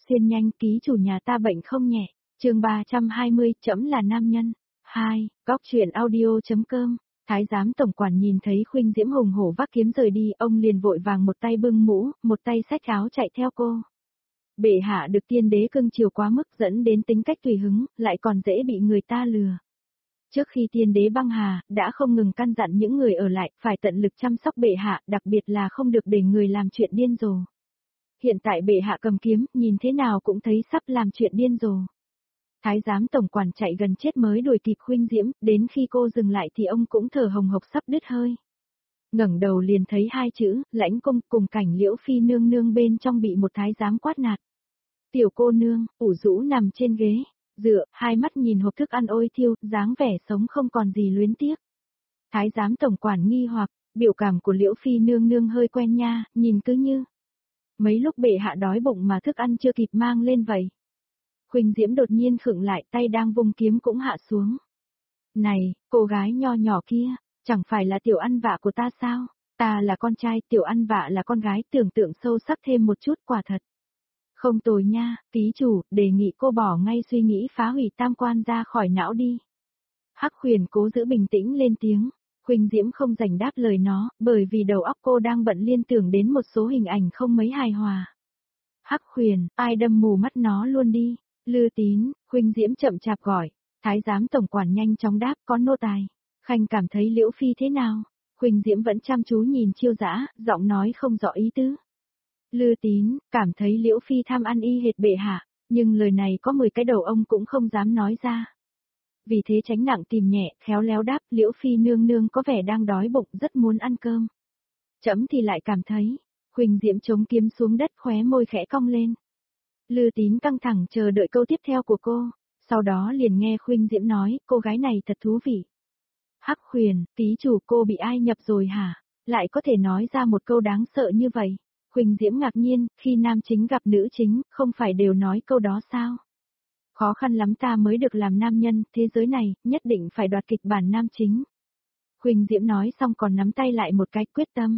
Xuyên nhanh, ký chủ nhà ta bệnh không nhẹ. Chương 320, trẫm là nam nhân. 2, góc truyện audio.com. Thái giám tổng quản nhìn thấy Khuynh Diễm hùng hổ vác kiếm rời đi, ông liền vội vàng một tay bưng mũ, một tay xách áo chạy theo cô. Bệ hạ được tiên đế cưng chiều quá mức dẫn đến tính cách tùy hứng, lại còn dễ bị người ta lừa. Trước khi tiên đế băng hà, đã không ngừng căn dặn những người ở lại, phải tận lực chăm sóc bệ hạ, đặc biệt là không được để người làm chuyện điên rồ. Hiện tại bệ hạ cầm kiếm, nhìn thế nào cũng thấy sắp làm chuyện điên rồ. Thái giám tổng quản chạy gần chết mới đuổi kịp Khuynh Diễm, đến khi cô dừng lại thì ông cũng thở hồng hộc sắp đứt hơi. Ngẩng đầu liền thấy hai chữ, Lãnh Cung, cùng cảnh Liễu Phi nương nương bên trong bị một thái giám quát nạt. Tiểu cô nương, ủ rũ nằm trên ghế, dựa, hai mắt nhìn hộp thức ăn ôi thiêu, dáng vẻ sống không còn gì luyến tiếc. Thái giám tổng quản nghi hoặc, biểu cảm của Liễu Phi nương nương hơi quen nha, nhìn cứ như mấy lúc bệ hạ đói bụng mà thức ăn chưa kịp mang lên vậy. Khuynh Diễm đột nhiên khựng lại, tay đang vung kiếm cũng hạ xuống. Này, cô gái nho nhỏ kia, chẳng phải là tiểu ăn vạ của ta sao? Ta là con trai, tiểu ăn vạ là con gái, tưởng tượng sâu sắc thêm một chút, quả thật. Không tồi nha, ký chủ, đề nghị cô bỏ ngay suy nghĩ phá hủy tam quan ra khỏi não đi. Hắc Huyền cố giữ bình tĩnh lên tiếng. Khuynh Diễm không rảnh đáp lời nó, bởi vì đầu óc cô đang bận liên tưởng đến một số hình ảnh không mấy hài hòa. Hắc Huyền, ai đâm mù mắt nó luôn đi. Lư Tín, Khuynh Diễm chậm chạp gọi. Thái giám tổng quản nhanh chóng đáp, có nô tài. Khanh cảm thấy Liễu Phi thế nào? Khuynh Diễm vẫn chăm chú nhìn Chiêu Dã, giọng nói không rõ ý tứ. Lư Tín, cảm thấy Liễu Phi tham ăn y hệt bệ hạ, nhưng lời này có 10 cái đầu ông cũng không dám nói ra. Vì thế tránh nặng tìm nhẹ, khéo léo đáp, Liễu Phi nương nương có vẻ đang đói bụng, rất muốn ăn cơm. Trẫm thì lại cảm thấy, Khuynh Diễm chống kiếm xuống đất, khóe môi khẽ cong lên. Lư Tín căng thẳng chờ đợi câu tiếp theo của cô, sau đó liền nghe Khuynh Diễm nói, cô gái này thật thú vị. Hắc Huyền, ký chủ, cô bị ai nhập rồi hả? Lại có thể nói ra một câu đáng sợ như vậy. Khuynh Diễm ngạc nhiên, khi nam chính gặp nữ chính, không phải đều nói câu đó sao? Khó khăn lắm ta mới được làm nam nhân, thế giới này, nhất định phải đoạt kịch bản nam chính. Khuynh Diễm nói xong còn nắm tay lại một cái, quyết tâm.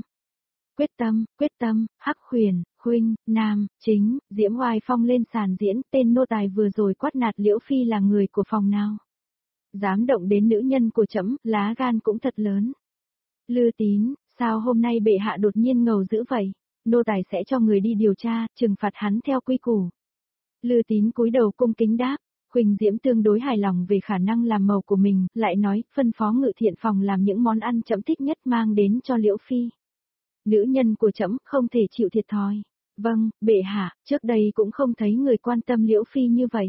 Quyết tâm, Hắc Huyền, Khuynh, nam, chính, Diễm oai phong lên sàn diễn, tên nô tài vừa rồi quát nạt Liễu Phi là người của phòng nào. Dám động đến nữ nhân của trẫm, lá gan cũng thật lớn. Lư Tín, sao hôm nay bệ hạ đột nhiên ngầu dữ vậy? Nô tài sẽ cho người đi điều tra, trừng phạt hắn theo quy củ. Lư Tín cúi đầu cung kính đáp. Khuynh Diễm tương đối hài lòng về khả năng làm màu của mình, lại nói, phân phó ngự thiện phòng làm những món ăn trẫm thích nhất mang đến cho Liễu Phi. Nữ nhân của trẫm không thể chịu thiệt thòi. Vâng, bệ hạ, trước đây cũng không thấy người quan tâm Liễu Phi như vậy.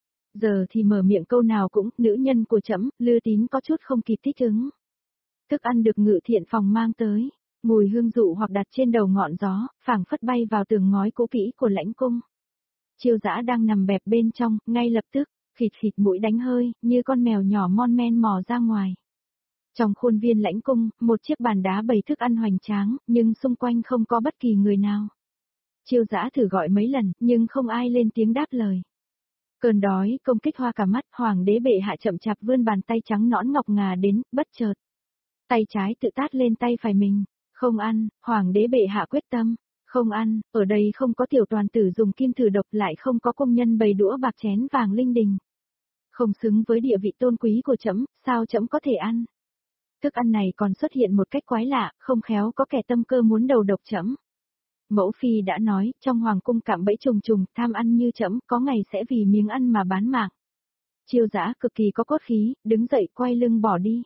Giờ thì mở miệng câu nào cũng, nữ nhân của trẫm, Lư Tín có chút không kịp thích ứng. Thức ăn được ngự thiện phòng mang tới, mùi hương dụ hoặc đặt trên đầu ngọn gió, phảng phất bay vào tường ngói cũ kỹ của Lãnh Cung. Chiêu Dã đang nằm bẹp bên trong, ngay lập tức, khịt khịt mũi đánh hơi, như con mèo nhỏ mon men mò ra ngoài. Trong khuôn viên Lãnh Cung, một chiếc bàn đá bày thức ăn hoành tráng, nhưng xung quanh không có bất kỳ người nào. Chiêu Dã thử gọi mấy lần, nhưng không ai lên tiếng đáp lời. Cơn đói công kích hoa cả mắt, hoàng đế bệ hạ chậm chạp vươn bàn tay trắng nõn ngọc ngà đến, bất chợt. Tay trái tự tát lên tay phải mình. Không ăn, hoàng đế bệ hạ quyết tâm. Không ăn, ở đây không có tiểu toàn tử dùng kim thử độc, lại không có công nhân bày đũa bạc chén vàng linh đình. Không xứng với địa vị tôn quý của trẫm, sao trẫm có thể ăn? Thức ăn này còn xuất hiện một cách quái lạ, không khéo có kẻ tâm cơ muốn đầu độc trẫm. Mẫu phi đã nói, trong hoàng cung cạm bẫy trùng trùng, tham ăn như trẫm, có ngày sẽ vì miếng ăn mà bán mạng. Chiêu Dã cực kỳ có cốt khí, đứng dậy quay lưng bỏ đi.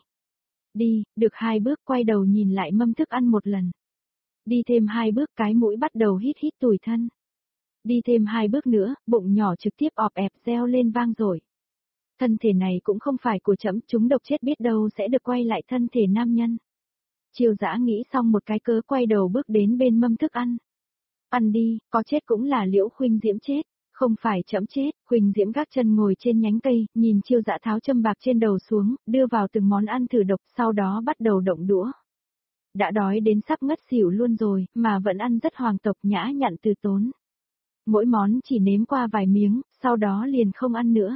Đi, được 2 bước quay đầu nhìn lại mâm thức ăn một lần. Đi thêm 2 bước cái mũi bắt đầu hít hít tủi thân. Đi thêm 2 bước nữa, bụng nhỏ trực tiếp ọp ẹp reo lên vang rồi. Thân thể này cũng không phải của trẫm, chúng độc chết biết đâu sẽ được quay lại thân thể nam nhân. Chiêu Dã nghĩ xong một cái cớ quay đầu bước đến bên mâm thức ăn. Ăn đi, có chết cũng là Liễu Khuynh Diễm chết, không phải trẫm chết. Khuynh Diễm gác chân ngồi trên nhánh cây, nhìn Chiêu Dã tháo châm bạc trên đầu xuống, đưa vào từng món ăn thử độc, sau đó bắt đầu động đũa. Đã đói đến sắp ngất xỉu luôn rồi, mà vẫn ăn rất hoàng tộc nhã nhặn từ tốn. Mỗi món chỉ nếm qua vài miếng, sau đó liền không ăn nữa.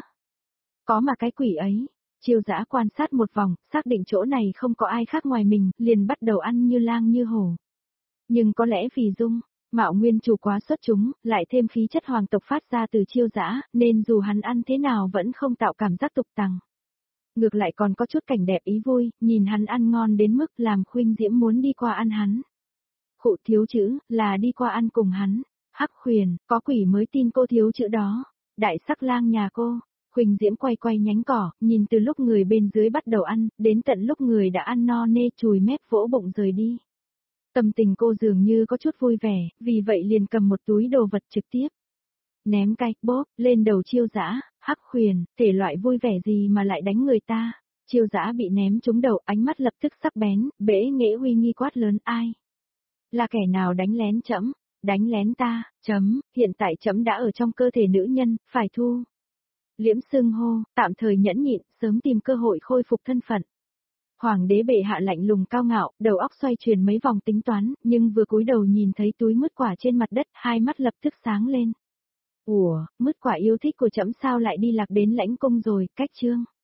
Có mà cái quỷ ấy. Chiêu Dã quan sát một vòng, xác định chỗ này không có ai khác ngoài mình, liền bắt đầu ăn như lang như hổ. Nhưng có lẽ vì Dung, Mạo nguyên chủ quá xuất chúng, lại thêm khí chất hoàng tộc phát ra từ Chiêu Dã, nên dù hắn ăn thế nào vẫn không tạo cảm giác tục tằng. Ngược lại còn có chút cảnh đẹp ý vui, nhìn hắn ăn ngon đến mức làm Khuynh Diễm muốn đi qua ăn hắn. Khụ thiếu chữ, là đi qua ăn cùng hắn. Hắc Huyền, có quỷ mới tin cô thiếu chữ đó. Đại sắc lang nhà cô. Khuynh Diễm quay quay nhánh cỏ, nhìn từ lúc người bên dưới bắt đầu ăn, đến tận lúc người đã ăn no nê chùi mép vỗ bụng rời đi. Tâm tình cô dường như có chút vui vẻ, vì vậy liền cầm một túi đồ vật trực tiếp. Ném cay, bóp, lên đầu Chiêu Dã. Hắc Huyền, thể loại vui vẻ gì mà lại đánh người ta. Chiêu Dã bị ném trúng đầu, ánh mắt lập tức sắc bén, bẽ nghệ uy nghi quát lớn ai. Là kẻ nào đánh lén trẫm? Đánh lén ta, hiện tại trẫm đã ở trong cơ thể nữ nhân, phải thu. Liễm Sương hô, tạm thời nhẫn nhịn, sớm tìm cơ hội khôi phục thân phận. Hoàng đế bệ hạ lạnh lùng cao ngạo, đầu óc xoay chuyển mấy vòng tính toán, nhưng vừa cúi đầu nhìn thấy túi mứt quả trên mặt đất, hai mắt lập tức sáng lên. Ủa, mứt quả yêu thích của trẫm sao lại đi lạc đến lãnh cung rồi, cách chương.